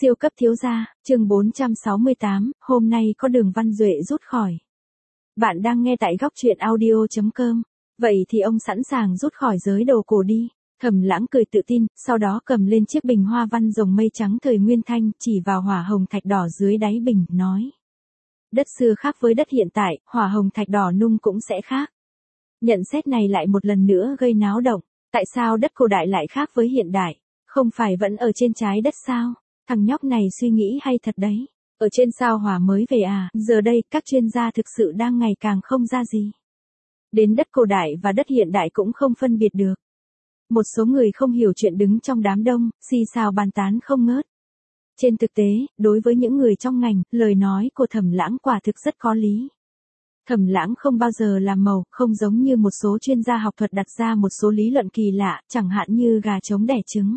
Siêu cấp thiếu gia, chương 468, hôm nay có Đường Văn Duệ rút khỏi. Bạn đang nghe tại góc truyện audio.com. Vậy thì ông sẵn sàng rút khỏi giới đồ cổ đi. Thẩm Lãng cười tự tin, sau đó cầm lên chiếc bình hoa văn rồng mây trắng thời Nguyên Thanh, chỉ vào hỏa hồng thạch đỏ dưới đáy bình, nói. Đất xưa khác với đất hiện tại, hỏa hồng thạch đỏ nung cũng sẽ khác. Nhận xét này lại một lần nữa gây náo động. Tại sao đất cổ đại lại khác với hiện đại? Không phải vẫn ở trên trái đất sao? Thằng nhóc này suy nghĩ hay thật đấy. Ở trên sao Hỏa mới về à? Giờ đây các chuyên gia thực sự đang ngày càng không ra gì. Đến đất cổ đại và đất hiện đại cũng không phân biệt được. Một số người không hiểu chuyện đứng trong đám đông, xì xào bàn tán không ngớt. Trên thực tế, đối với những người trong ngành, lời nói của Thẩm Lãng quả thực rất có lý. Thẩm Lãng không bao giờ làm màu, không giống như một số chuyên gia học thuật đặt ra một số lý luận kỳ lạ, chẳng hạn như gà trống đẻ trứng.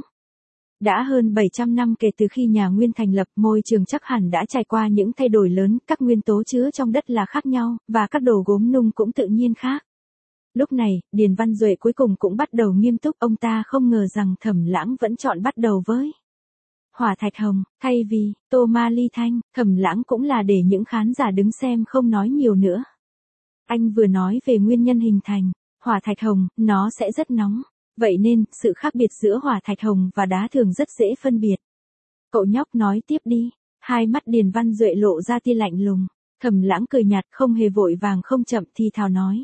Đã hơn 700 năm kể từ khi nhà Nguyên thành lập, môi trường chắc hẳn đã trải qua những thay đổi lớn, các nguyên tố chứa trong đất là khác nhau, và các đồ gốm nung cũng tự nhiên khác. Lúc này, Điền Văn Duệ cuối cùng cũng bắt đầu nghiêm túc, ông ta không ngờ rằng Thẩm Lãng vẫn chọn bắt đầu với hỏa thạch hồng, thay vì tô ma ly thanh. Thẩm Lãng cũng là để những khán giả đứng xem không nói nhiều nữa. Anh vừa nói về nguyên nhân hình thành, hỏa thạch hồng, nó sẽ rất nóng. Vậy nên, sự khác biệt giữa hỏa thạch hồng và đá thường rất dễ phân biệt. Cậu nhóc nói tiếp đi. Hai mắt Điền Văn Duệ lộ ra tia lạnh lùng. Thẩm Lãng cười nhạt, không hề vội vàng không chậm thì thào nói.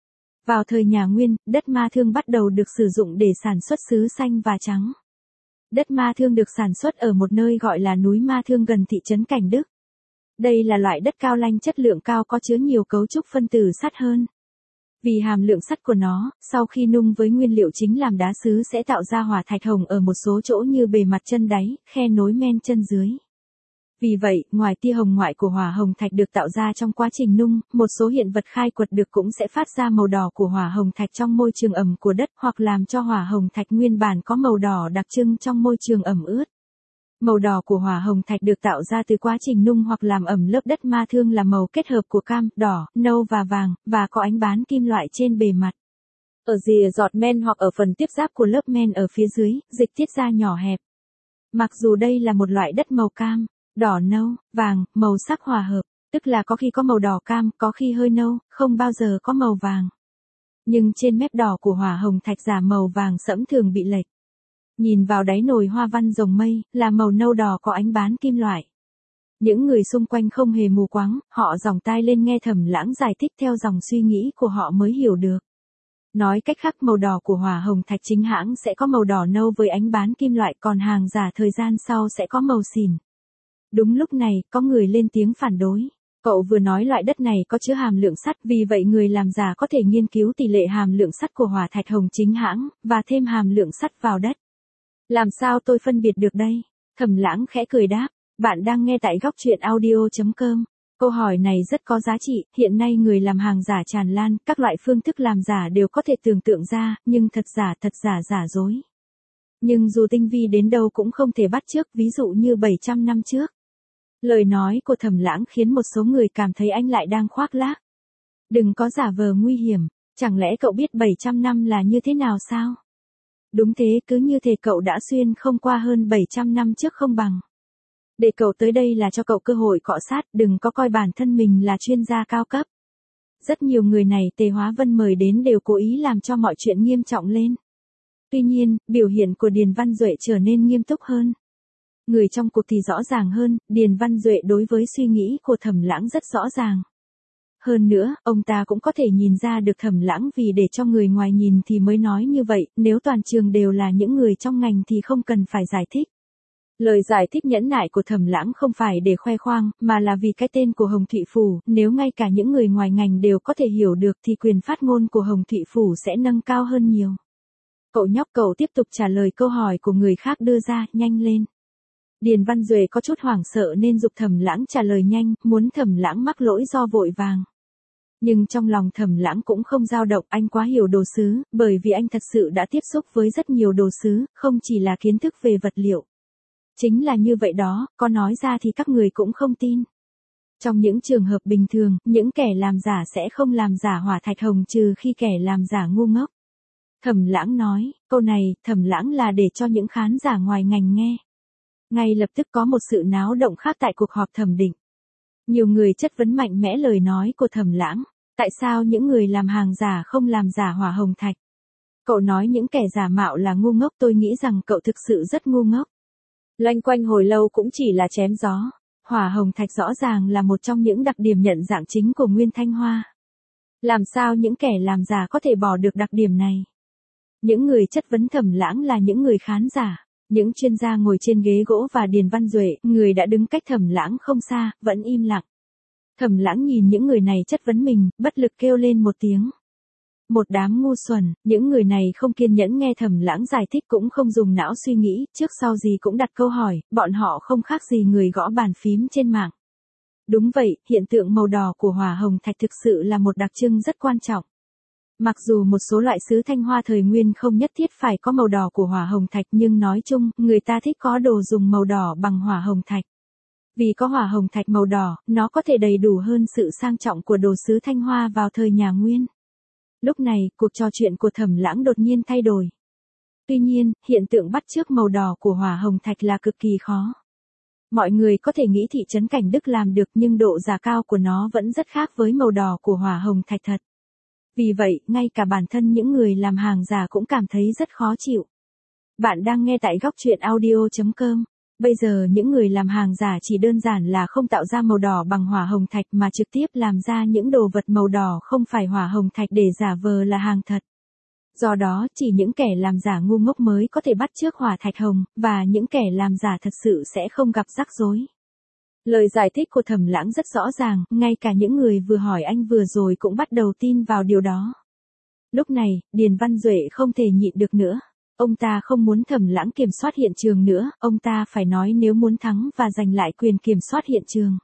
Vào thời nhà Nguyên, đất ma thương bắt đầu được sử dụng để sản xuất sứ xanh và trắng. Đất ma thương được sản xuất ở một nơi gọi là núi Ma Thương gần thị trấn Cảnh Đức. Đây là loại đất cao lanh chất lượng cao có chứa nhiều cấu trúc phân tử sắt hơn. Vì hàm lượng sắt của nó, sau khi nung với nguyên liệu chính làm đá sứ sẽ tạo ra hỏa thạch hồng ở một số chỗ như bề mặt chân đáy, khe nối men chân dưới. Vì vậy, ngoài tia hồng ngoại của hỏa hồng thạch được tạo ra trong quá trình nung, một số hiện vật khai quật được cũng sẽ phát ra màu đỏ của hỏa hồng thạch trong môi trường ẩm của đất, hoặc làm cho hỏa hồng thạch nguyên bản có màu đỏ đặc trưng trong môi trường ẩm ướt. Màu đỏ của hỏa hồng thạch được tạo ra từ quá trình nung hoặc làm ẩm lớp đất ma thương là màu kết hợp của cam, đỏ, nâu và vàng, và có ánh bán kim loại trên bề mặt. Ở rìa giọt men hoặc ở phần tiếp giáp của lớp men ở phía dưới, dịch tiết ra nhỏ hẹp. Mặc dù đây là một loại đất màu cam, đỏ nâu, vàng, màu sắc hòa hợp, tức là có khi có màu đỏ cam, có khi hơi nâu, không bao giờ có màu vàng. Nhưng trên mép đỏ của hỏa hồng thạch giả màu vàng sẫm thường bị lệch. Nhìn vào đáy nồi hoa văn rồng mây, là màu nâu đỏ có ánh bán kim loại. Những người xung quanh không hề mù quáng, họ dòng tai lên nghe Thẩm Lãng giải thích theo dòng suy nghĩ của họ mới hiểu được. Nói cách khác, màu đỏ của hỏa hồng thạch chính hãng sẽ có màu đỏ nâu với ánh bán kim loại, còn hàng giả thời gian sau sẽ có màu xỉn. Đúng lúc này, có người lên tiếng phản đối. Cậu vừa nói loại đất này có chứa hàm lượng sắt, vì vậy người làm giả có thể nghiên cứu tỷ lệ hàm lượng sắt của hỏa thạch hồng chính hãng, và thêm hàm lượng sắt vào đất. Làm sao tôi phân biệt được đây? Thẩm Lãng khẽ cười đáp. Bạn đang nghe tại góc truyện audio.com. Câu hỏi này rất có giá trị, hiện nay người làm hàng giả tràn lan, các loại phương thức làm giả đều có thể tưởng tượng ra, nhưng thật giả giả dối. Nhưng dù tinh vi đến đâu cũng không thể bắt chước, ví dụ như 700 năm trước. Lời nói của Thẩm Lãng khiến một số người cảm thấy anh lại đang khoác lác. Đừng có giả vờ nguy hiểm, chẳng lẽ cậu biết 700 năm là như thế nào sao? Đúng thế, cứ như thể cậu đã xuyên không qua hơn 700 năm trước không bằng. Để cậu tới đây là cho cậu cơ hội cọ sát, đừng có coi bản thân mình là chuyên gia cao cấp. Rất nhiều người này Tề Hóa Vân mời đến đều cố ý làm cho mọi chuyện nghiêm trọng lên. Tuy nhiên, biểu hiện của Điền Văn Duệ trở nên nghiêm túc hơn. Người trong cuộc thì rõ ràng hơn, Điền Văn Duệ đối với suy nghĩ của Thẩm Lãng rất rõ ràng. Hơn nữa, ông ta cũng có thể nhìn ra được Thẩm Lãng vì để cho người ngoài nhìn thì mới nói như vậy, nếu toàn trường đều là những người trong ngành thì không cần phải giải thích. Lời giải thích nhẫn nại của Thẩm Lãng không phải để khoe khoang, mà là vì cái tên của Hồng Thụy Phủ, nếu ngay cả những người ngoài ngành đều có thể hiểu được thì quyền phát ngôn của Hồng Thụy Phủ sẽ nâng cao hơn nhiều. Cậu nhóc, cậu tiếp tục trả lời câu hỏi của người khác đưa ra, nhanh lên. Điền Văn Duệ có chút hoảng sợ nên giục Thẩm Lãng trả lời nhanh, muốn Thẩm Lãng mắc lỗi do vội vàng. Nhưng trong lòng Thẩm Lãng cũng không dao động, anh quá hiểu đồ sứ, bởi vì anh thật sự đã tiếp xúc với rất nhiều đồ sứ, không chỉ là kiến thức về vật liệu. Chính là như vậy đó, có nói ra thì các người cũng không tin. Trong những trường hợp bình thường, những kẻ làm giả sẽ không làm giả hỏa thạch hồng trừ khi kẻ làm giả ngu ngốc. Thẩm Lãng nói, câu này, Thẩm Lãng là để cho những khán giả ngoài ngành nghe. Ngay lập tức có một sự náo động khác tại cuộc họp thẩm định. Nhiều người chất vấn mạnh mẽ lời nói của Thẩm Lãng. Tại sao những người làm hàng giả không làm giả hỏa hồng thạch? Cậu nói những kẻ giả mạo là ngu ngốc, tôi nghĩ rằng cậu thực sự rất ngu ngốc. Loanh quanh hồi lâu cũng chỉ là chém gió. Hỏa hồng thạch rõ ràng là một trong những đặc điểm nhận dạng chính của Nguyên Thanh Hoa. Làm sao những kẻ làm giả có thể bỏ được đặc điểm này? Những người chất vấn Thẩm Lãng là những người khán giả, những chuyên gia ngồi trên ghế gỗ và Điền Văn Duệ, người đã đứng cách Thẩm Lãng không xa, vẫn im lặng. Thẩm Lãng nhìn những người này chất vấn mình, bất lực kêu lên một tiếng. Một đám ngu xuẩn, những người này không kiên nhẫn nghe Thẩm Lãng giải thích, cũng không dùng não suy nghĩ, trước sau gì cũng đặt câu hỏi, bọn họ không khác gì người gõ bàn phím trên mạng. Đúng vậy, hiện tượng màu đỏ của hỏa hồng thạch thực sự là một đặc trưng rất quan trọng. Mặc dù một số loại sứ Thanh Hoa thời nguyên không nhất thiết phải có màu đỏ của hỏa hồng thạch, nhưng nói chung, người ta thích có đồ dùng màu đỏ bằng hỏa hồng thạch. Vì có hỏa hồng thạch màu đỏ, nó có thể đầy đủ hơn sự sang trọng của đồ sứ Thanh Hoa vào thời nhà Nguyên. Lúc này, cuộc trò chuyện của Thẩm Lãng đột nhiên thay đổi. Tuy nhiên, hiện tượng bắt chước màu đỏ của hỏa hồng thạch là cực kỳ khó. Mọi người có thể nghĩ thị trấn Cảnh Đức làm được, nhưng độ giả cao của nó vẫn rất khác với màu đỏ của hỏa hồng thạch thật. Vì vậy, ngay cả bản thân những người làm hàng giả cũng cảm thấy rất khó chịu. Bạn đang nghe tại góc truyện audio.com. Bây giờ những người làm hàng giả chỉ đơn giản là không tạo ra màu đỏ bằng hỏa hồng thạch mà trực tiếp làm ra những đồ vật màu đỏ không phải hỏa hồng thạch để giả vờ là hàng thật. Do đó, chỉ những kẻ làm giả ngu ngốc mới có thể bắt chước hỏa thạch hồng, và những kẻ làm giả thật sự sẽ không gặp rắc rối. Lời giải thích của Thẩm Lãng rất rõ ràng, ngay cả những người vừa hỏi anh vừa rồi cũng bắt đầu tin vào điều đó. Lúc này, Điền Văn Duệ không thể nhịn được nữa. Ông ta không muốn Thẩm Lãng kiểm soát hiện trường nữa, ông ta phải nói nếu muốn thắng và giành lại quyền kiểm soát hiện trường.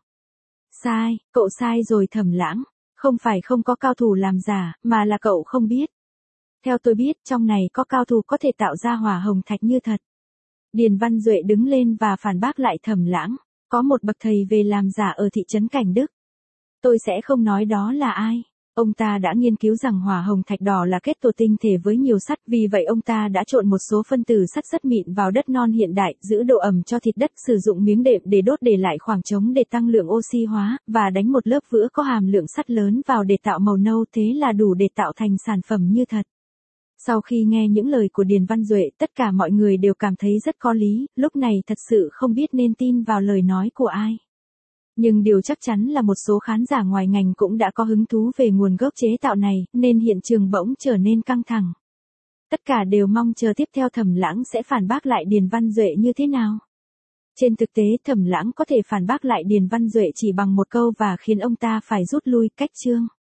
Sai, cậu sai rồi Thẩm Lãng. Không phải không có cao thủ làm giả, mà là cậu không biết. Theo tôi biết, trong này có cao thủ có thể tạo ra hỏa hồng thạch như thật. Điền Văn Duệ đứng lên và phản bác lại Thẩm Lãng. Có một bậc thầy về làm giả ở thị trấn Cảnh Đức. Tôi sẽ không nói đó là ai. Ông ta đã nghiên cứu rằng hỏa hồng thạch đỏ là kết tổ tinh thể với nhiều sắt, vì vậy ông ta đã trộn một số phân tử sắt rất mịn vào đất non hiện đại, giữ độ ẩm cho thịt đất, sử dụng miếng đệm để đốt để lại khoảng trống để tăng lượng oxy hóa, và đánh một lớp vữa có hàm lượng sắt lớn vào để tạo màu nâu, thế là đủ để tạo thành sản phẩm như thật. Sau khi nghe những lời của Điền Văn Duệ, tất cả mọi người đều cảm thấy rất có lý, lúc này thật sự không biết nên tin vào lời nói của ai. Nhưng điều chắc chắn là một số khán giả ngoài ngành cũng đã có hứng thú về nguồn gốc chế tạo này, nên hiện trường bỗng trở nên căng thẳng. Tất cả đều mong chờ tiếp theo Thẩm Lãng sẽ phản bác lại Điền Văn Duệ như thế nào. Trên thực tế, Thẩm Lãng có thể phản bác lại Điền Văn Duệ chỉ bằng một câu và khiến ông ta phải rút lui, cách chương.